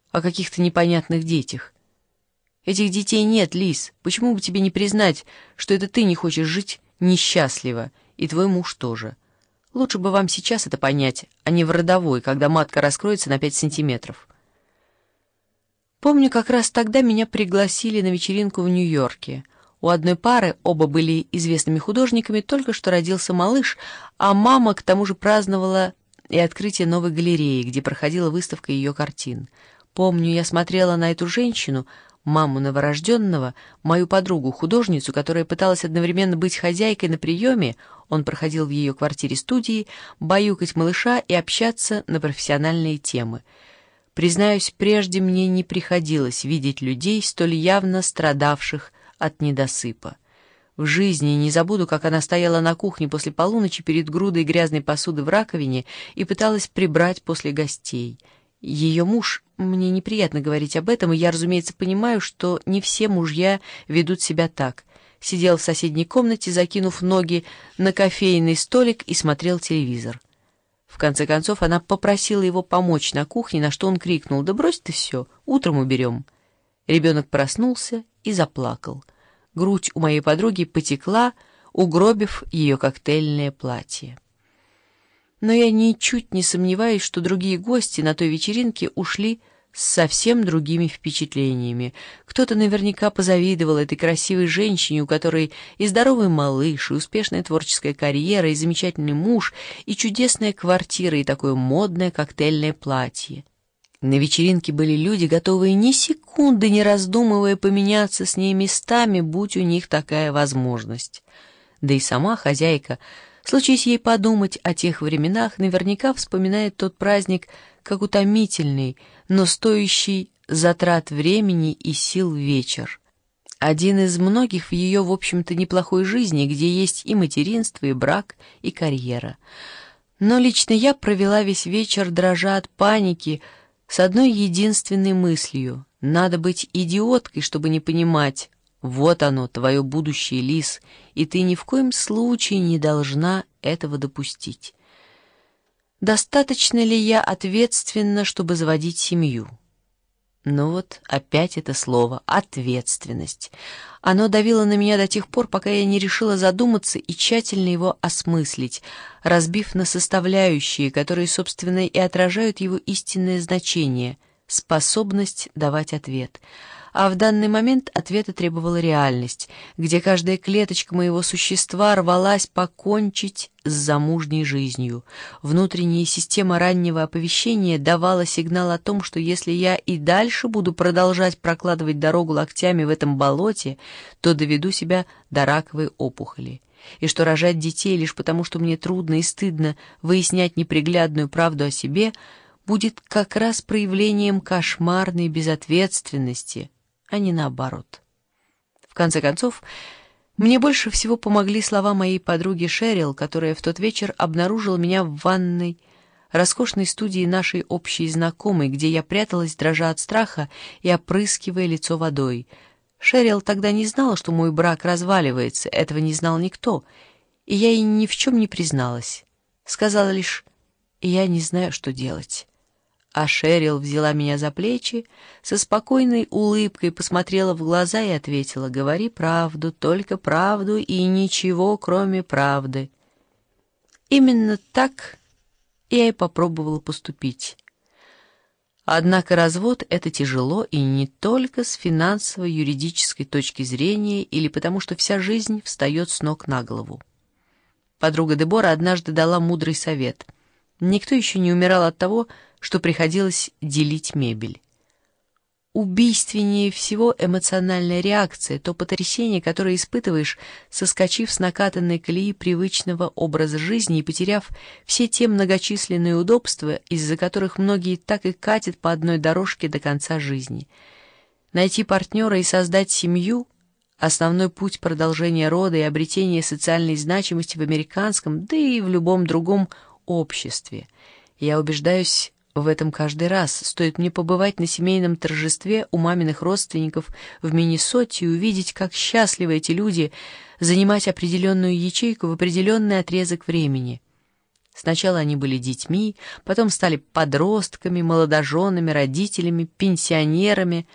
о каких-то непонятных детях. Этих детей нет, Лиз. Почему бы тебе не признать, что это ты не хочешь жить несчастливо, и твой муж тоже? Лучше бы вам сейчас это понять, а не в родовой, когда матка раскроется на 5 сантиметров. Помню, как раз тогда меня пригласили на вечеринку в Нью-Йорке. У одной пары, оба были известными художниками, только что родился малыш, а мама к тому же праздновала и открытие новой галереи, где проходила выставка ее картин. Помню, я смотрела на эту женщину, маму новорожденного, мою подругу-художницу, которая пыталась одновременно быть хозяйкой на приеме, он проходил в ее квартире-студии, баюкать малыша и общаться на профессиональные темы. Признаюсь, прежде мне не приходилось видеть людей, столь явно страдавших от недосыпа. В жизни не забуду, как она стояла на кухне после полуночи перед грудой грязной посуды в раковине и пыталась прибрать после гостей. Ее муж, мне неприятно говорить об этом, и я, разумеется, понимаю, что не все мужья ведут себя так, сидел в соседней комнате, закинув ноги на кофейный столик и смотрел телевизор. В конце концов, она попросила его помочь на кухне, на что он крикнул: «Да брось ты все, утром уберем». Ребенок проснулся и заплакал. Грудь у моей подруги потекла, угробив ее коктейльное платье. Но я ничуть не сомневаюсь, что другие гости на той вечеринке ушли с совсем другими впечатлениями. Кто-то наверняка позавидовал этой красивой женщине, у которой и здоровый малыш, и успешная творческая карьера, и замечательный муж, и чудесная квартира, и такое модное коктейльное платье. На вечеринке были люди, готовые ни секунды не раздумывая поменяться с ней местами, будь у них такая возможность. Да и сама хозяйка, случись ей подумать о тех временах, наверняка вспоминает тот праздник как утомительный, но стоящий затрат времени и сил вечер. Один из многих в ее, в общем-то, неплохой жизни, где есть и материнство, и брак, и карьера. Но лично я провела весь вечер, дрожа от паники, с одной единственной мыслью: надо быть идиоткой, чтобы не понимать, вот оно, твое будущее, Лиз, и ты ни в коем случае не должна этого допустить. Достаточно ли я ответственна, чтобы заводить семью? Ну вот, опять это слово «ответственность». Оно давило на меня до тех пор, пока я не решила задуматься и тщательно его осмыслить, разбив на составляющие, которые, собственно, и отражают его истинное значение — способность давать ответ. А в данный момент ответа требовала реальность, где каждая клеточка моего существа рвалась покончить с замужней жизнью. Внутренняя система раннего оповещения давала сигнал о том, что если я и дальше буду продолжать прокладывать дорогу локтями в этом болоте, то доведу себя до раковой опухоли. И что рожать детей лишь потому, что мне трудно и стыдно выяснять неприглядную правду о себе, будет как раз проявлением кошмарной безответственности, а не наоборот. В конце концов, мне больше всего помогли слова моей подруги Шерил, которая в тот вечер обнаружила меня в ванной роскошной студии нашей общей знакомой, где я пряталась, дрожа от страха и опрыскивая лицо водой. Шерил тогда не знала, что мой брак разваливается, этого не знал никто, и я ей ни в чем не призналась. Сказала лишь: «Я не знаю, что делать». А Шерил взяла меня за плечи, со спокойной улыбкой посмотрела в глаза и ответила: «Говори правду, только правду и ничего, кроме правды». Именно так я и попробовала поступить. Однако развод — это тяжело, и не только с финансово-юридической точки зрения или потому, что вся жизнь встает с ног на голову. Подруга Дебора однажды дала мудрый совет. Никто еще не умирал от того, что приходилось делить мебель. Убийственнее всего эмоциональная реакция, то потрясение, которое испытываешь, соскочив с накатанной колеи привычного образа жизни и потеряв все те многочисленные удобства, из-за которых многие так и катят по одной дорожке до конца жизни. Найти партнера и создать семью — основной путь продолжения рода и обретения социальной значимости в американском, да и в любом другом обществе. Я убеждаюсь в этом каждый раз. Стоит мне побывать на семейном торжестве у маминых родственников в Миннесоте и увидеть, как счастливы эти люди занимать определенную ячейку в определенный отрезок времени. Сначала они были детьми, потом стали подростками, молодоженами, родителями, пенсионерами,